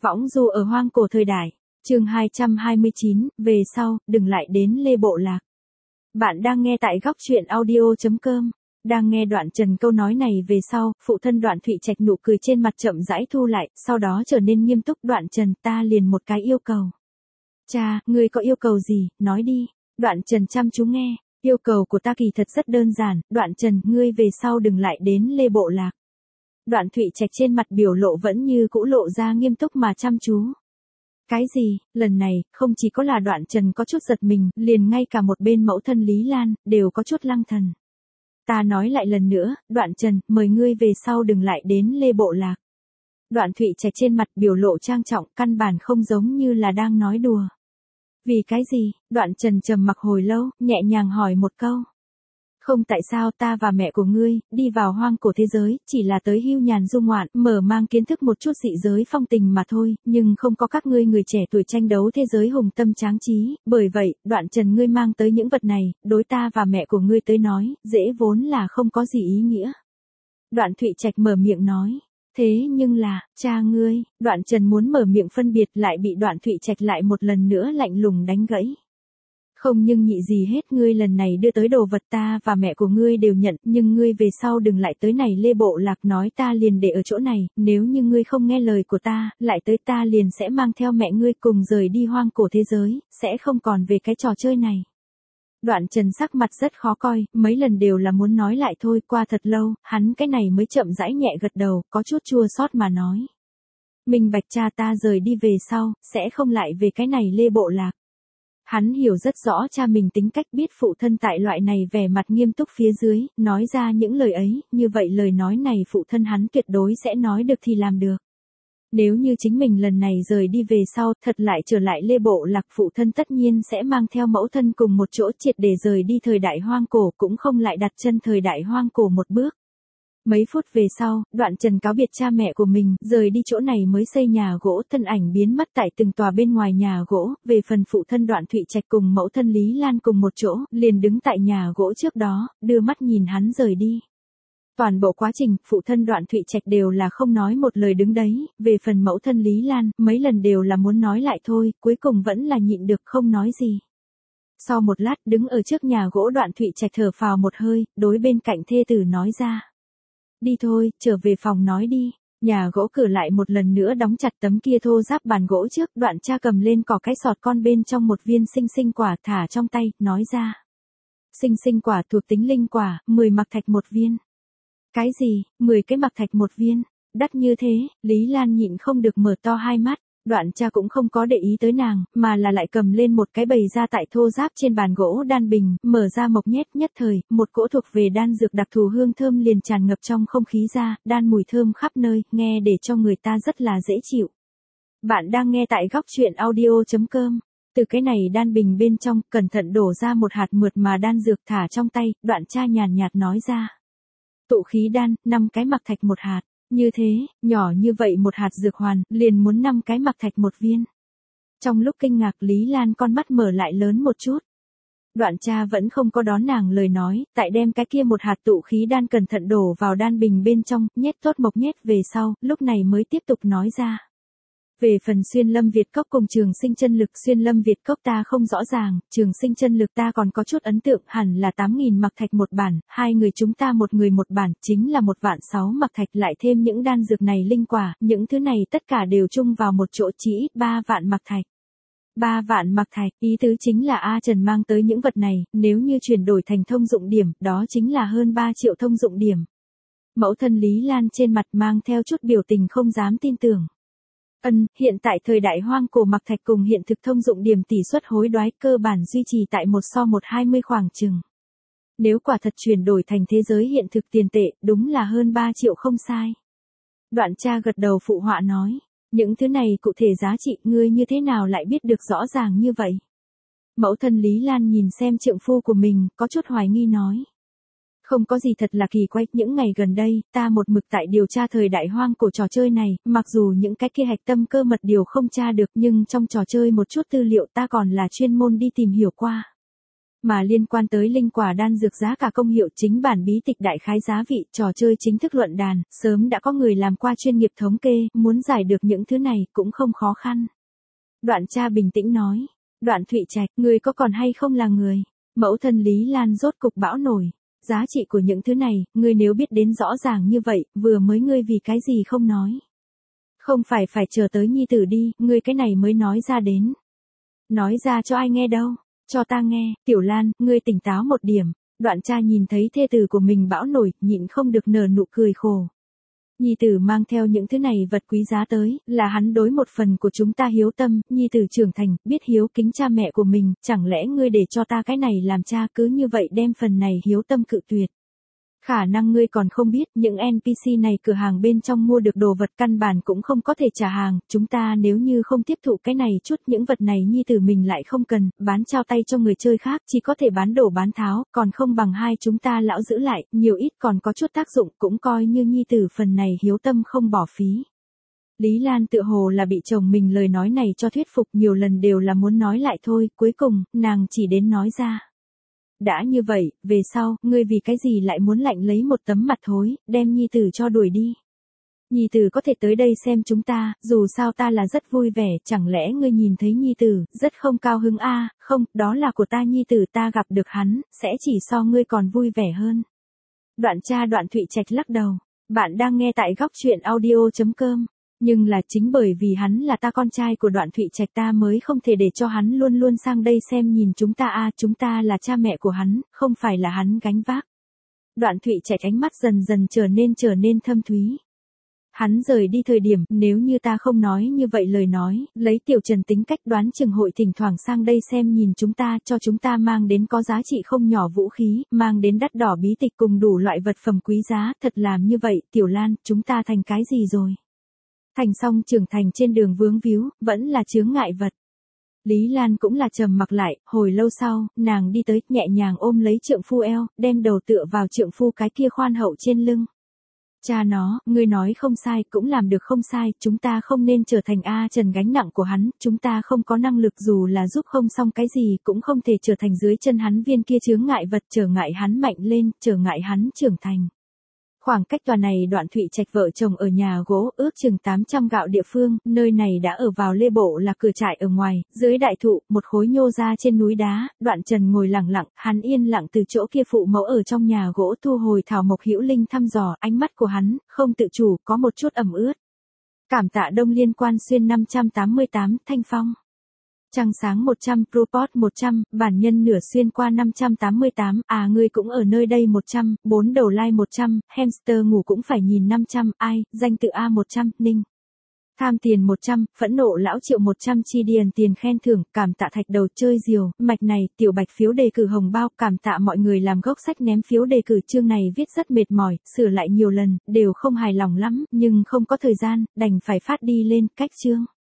Võng du ở hoang cổ thời đại. Chương 229, về sau, đừng lại đến Lê Bộ Lạc. Bạn đang nghe tại góc truyện audio.com. Đang nghe Đoạn Trần câu nói này về sau, phụ thân Đoạn Thụy Trạch nụ cười trên mặt chậm rãi thu lại, sau đó trở nên nghiêm túc. Đoạn Trần, ta liền một cái yêu cầu. Cha, ngươi có yêu cầu gì, nói đi. Đoạn Trần chăm chú nghe, yêu cầu của ta kỳ thật rất đơn giản. Đoạn Trần, ngươi về sau đừng lại đến Lê Bộ Lạc. Đoạn Thụy Trạch trên mặt biểu lộ vẫn như cũ lộ ra nghiêm túc mà chăm chú. Cái gì, lần này, không chỉ có là Đoạn Trần có chút giật mình, liền ngay cả một bên mẫu thân Lý Lan, đều có chút lăng thần. Ta nói lại lần nữa, Đoạn Trần, mời ngươi về sau đừng lại đến Lê Bộ Lạc. Đoạn Thụy Trạch trên mặt biểu lộ trang trọng, căn bản không giống như là đang nói đùa. Vì cái gì, Đoạn Trần trầm mặc hồi lâu, nhẹ nhàng hỏi một câu. Không, tại sao ta và mẹ của ngươi, đi vào hoang cổ thế giới, chỉ là tới hưu nhàn du ngoạn, mở mang kiến thức một chút dị giới phong tình mà thôi, nhưng không có các ngươi người trẻ tuổi tranh đấu thế giới hùng tâm tráng trí, bởi vậy, Đoạn Trần ngươi mang tới những vật này, đối ta và mẹ của ngươi tới nói, dễ vốn là không có gì ý nghĩa. Đoạn Thụy Trạch mở miệng nói. Thế nhưng là, cha ngươi, Đoạn Trần muốn mở miệng phân biệt lại bị Đoạn Thụy Trạch lại một lần nữa lạnh lùng đánh gãy. Không nhưng nhị gì hết, ngươi lần này đưa tới đồ vật ta và mẹ của ngươi đều nhận, nhưng ngươi về sau đừng lại tới này Lê Bộ Lạc, nói ta liền để ở chỗ này, nếu như ngươi không nghe lời của ta, lại tới ta liền sẽ mang theo mẹ ngươi cùng rời đi hoang cổ thế giới, sẽ không còn về cái trò chơi này. Đoạn Trần sắc mặt rất khó coi, mấy lần đều là muốn nói lại thôi, qua thật lâu, hắn cái này mới chậm rãi nhẹ gật đầu, có chút chua xót mà nói. Minh bạch, cha ta rời đi về sau, sẽ không lại về cái này Lê Bộ Lạc. Hắn hiểu rất rõ cha mình tính cách, biết phụ thân tại loại này vẻ mặt nghiêm túc phía dưới, nói ra những lời ấy, như vậy lời nói này phụ thân hắn tuyệt đối sẽ nói được thì làm được. Nếu như chính mình lần này rời đi về sau, thật lại trở lại Lê Bộ Lạc, phụ thân tất nhiên sẽ mang theo mẫu thân cùng một chỗ triệt để rời đi thời đại hoang cổ, cũng không lại đặt chân thời đại hoang cổ một bước. Mấy phút về sau, Đoạn Trần cáo biệt cha mẹ của mình, rời đi chỗ này mới xây nhà gỗ, thân ảnh biến mất tại từng tòa bên ngoài nhà gỗ, về phần phụ thân Đoạn Thụy Trạch cùng mẫu thân Lý Lan cùng một chỗ, liền đứng tại nhà gỗ trước đó, đưa mắt nhìn hắn rời đi. Toàn bộ quá trình, phụ thân Đoạn Thụy Trạch đều là không nói một lời đứng đấy, về phần mẫu thân Lý Lan, mấy lần đều là muốn nói lại thôi, cuối cùng vẫn là nhịn được không nói gì. Sau một lát, đứng ở trước nhà gỗ Đoạn Thụy Trạch thở phào một hơi, đối bên cạnh thê tử nói ra. Đi thôi, trở về phòng nói đi. Nhà gỗ cửa lại một lần nữa đóng chặt tấm kia thô ráp bàn gỗ trước, Đoạn cha cầm lên cỏ cái sọt con bên trong một viên sinh sinh quả thả trong tay, nói ra. Sinh sinh quả thuộc tính linh quả, 10 mặc thạch một viên. Cái gì, 10 cái mặc thạch một viên? Đắt như thế, Lý Lan nhịn không được mở to hai mắt. Đoạn cha cũng không có để ý tới nàng, mà là lại cầm lên một cái bày ra tại thô ráp trên bàn gỗ đan bình, mở ra mộc nhét, nhất thời, một cỗ thuộc về đan dược đặc thù hương thơm liền tràn ngập trong không khí ra, đan mùi thơm khắp nơi, nghe để cho người ta rất là dễ chịu. Bạn đang nghe tại góc truyện audio.com. Từ cái này đan bình bên trong, cẩn thận đổ ra một hạt mượt mà đan dược thả trong tay, Đoạn cha nhàn nhạt nói ra. Tụ khí đan, 5 cái mặc thạch một hạt. Như thế, nhỏ như vậy một hạt dược hoàn, liền muốn 5 cái mặc thạch một viên. Trong lúc kinh ngạc, Lý Lan con mắt mở lại lớn một chút. Đoạn cha vẫn không có đón nàng lời nói, tại đem cái kia một hạt tụ khí đan cẩn thận đổ vào đan bình bên trong, nhét tốt mộc nhét về sau, lúc này mới tiếp tục nói ra. Về phần Xuyên Lâm Việt Cốc cùng Trường Sinh Chân Lực, Xuyên Lâm Việt Cốc ta không rõ ràng, Trường Sinh Chân Lực ta còn có chút ấn tượng, hẳn là 8.000 mặc thạch một bản, hai người chúng ta một người một bản, chính là 1.600.000 mặc thạch, lại thêm những đan dược này linh quả, những thứ này tất cả đều chung vào một chỗ chỉ ít 3 vạn mặc thạch. 3 vạn mặc thạch, ý tứ chính là A Trần mang tới những vật này, nếu như chuyển đổi thành thông dụng điểm, đó chính là hơn 3 triệu thông dụng điểm. Mẫu thân Lý Lan trên mặt mang theo chút biểu tình không dám tin tưởng. Hiện tại thời đại hoang cổ mặc thạch cùng hiện thực thông dụng điểm tỷ suất hối đoái cơ bản duy trì tại 1:120 khoảng chừng. Nếu quả thật chuyển đổi thành thế giới hiện thực tiền tệ, đúng là hơn 3 triệu không sai. Đoạn cha gật đầu phụ họa nói, những thứ này cụ thể giá trị ngươi như thế nào lại biết được rõ ràng như vậy? Mẫu thân Lý Lan nhìn xem trượng phu của mình, có chút hoài nghi nói. Không có gì thật là kỳ quái, những ngày gần đây, ta một mực tại điều tra thời đại hoang cổ trò chơi này, mặc dù những cái kia hạch tâm cơ mật điều không tra được nhưng trong trò chơi một chút tư liệu ta còn là chuyên môn đi tìm hiểu qua. Mà liên quan tới linh quả đan dược giá cả công hiệu chính bản bí tịch đại khái giá vị, trò chơi chính thức luận đàn, sớm đã có người làm qua chuyên nghiệp thống kê, muốn giải được những thứ này cũng không khó khăn. Đoạn cha bình tĩnh nói, Đoạn Thụy Trạch, người có còn hay không là người? Mẫu thân Lý Lan rốt cục bão nổi. Giá trị của những thứ này, ngươi nếu biết đến rõ ràng như vậy, vừa mới ngươi vì cái gì không nói. Không phải chờ tới nhi tử đi, ngươi cái này mới nói ra đến. Nói ra cho ai nghe đâu, cho ta nghe, Tiểu Lan, ngươi tỉnh táo một điểm. Đoạn cha nhìn thấy thê tử của mình bão nổi, nhịn không được nở nụ cười khổ. Nhi tử mang theo những thứ này vật quý giá tới, là hắn đối một phần của chúng ta hiếu tâm, nhi tử trưởng thành, biết hiếu kính cha mẹ của mình, chẳng lẽ ngươi để cho ta cái này làm cha cứ như vậy đem phần này hiếu tâm cự tuyệt. Khả năng ngươi còn không biết, những NPC này cửa hàng bên trong mua được đồ vật căn bản cũng không có thể trả hàng, chúng ta nếu như không tiếp thụ cái này chút những vật này nhi tử mình lại không cần, bán trao tay cho người chơi khác, chỉ có thể bán đổ bán tháo, còn không bằng hai chúng ta lão giữ lại, nhiều ít còn có chút tác dụng, cũng coi như nhi tử phần này hiếu tâm không bỏ phí. Lý Lan tựa hồ là bị chồng mình lời nói này cho thuyết phục, nhiều lần đều là muốn nói lại thôi, cuối cùng, nàng chỉ đến nói ra. Đã như vậy, về sau, ngươi vì cái gì lại muốn lạnh lấy một tấm mặt thối, đem nhi tử cho đuổi đi. Nhi tử có thể tới đây xem chúng ta, dù sao ta là rất vui vẻ, chẳng lẽ ngươi nhìn thấy nhi tử, rất không cao hứng a? Không, đó là của ta nhi tử, ta gặp được hắn, sẽ chỉ so ngươi còn vui vẻ hơn. Đoạn cha Đoạn Thụy Trạch lắc đầu, bạn đang nghe tại góc truyện audio.com. Nhưng là chính bởi vì hắn là ta con trai của Đoạn Thụy Trạch ta mới không thể để cho hắn luôn luôn sang đây xem nhìn chúng ta chúng ta là cha mẹ của hắn, không phải là hắn gánh vác. Đoạn Thụy Trạch ánh mắt dần dần trở nên thâm thúy. Hắn rời đi thời điểm, nếu như ta không nói như vậy lời nói, lấy Tiểu Trần tính cách đoán chừng hội thỉnh thoảng sang đây xem nhìn chúng ta, cho chúng ta mang đến có giá trị không nhỏ vũ khí, mang đến đắt đỏ bí tịch cùng đủ loại vật phẩm quý giá, thật làm như vậy, Tiểu Lan, chúng ta thành cái gì rồi? Thành xong trưởng thành trên đường vướng víu, vẫn là chướng ngại vật. Lý Lan cũng là trầm mặc lại, hồi lâu sau, nàng đi tới, nhẹ nhàng ôm lấy trượng phu eo, đem đầu tựa vào trượng phu cái kia khoan hậu trên lưng. Cha nó, ngươi nói không sai, cũng làm được không sai, chúng ta không nên trở thành Trần gánh nặng của hắn, chúng ta không có năng lực dù là giúp không xong cái gì, cũng không thể trở thành dưới chân hắn viên kia chướng ngại vật, trở ngại hắn mạnh lên, trở ngại hắn trưởng thành. Khoảng cách tòa này Đoạn Thụy Trạch vợ chồng ở nhà gỗ ước chừng 800 gạo địa phương, nơi này đã ở vào lê bộ là cửa trại ở ngoài, dưới đại thụ, một khối nhô ra trên núi đá, Đoạn Trần ngồi lặng lặng, hắn yên lặng từ chỗ kia phụ mẫu ở trong nhà gỗ thu hồi thảo mộc hữu linh thăm dò, ánh mắt của hắn, không tự chủ, có một chút ẩm ướt. Cảm tạ Đông Liên Quan Xuyên 588, Thanh Phong. Trăng sáng 100, Proport 100, bản nhân nửa xuyên qua 588, ngươi cũng ở nơi đây 100, 4 đầu like 100, hamster ngủ cũng phải nhìn 500, danh tự A100, Ninh. Tham tiền 100, phẫn nộ lão Triệu 100 chi điền tiền khen thưởng, cảm tạ thạch đầu chơi diều, mạch này, tiểu bạch phiếu đề cử hồng bao, cảm tạ mọi người làm gốc sách ném phiếu đề cử chương này viết rất mệt mỏi, sửa lại nhiều lần, đều không hài lòng lắm, nhưng không có thời gian, đành phải phát đi lên, cách chương.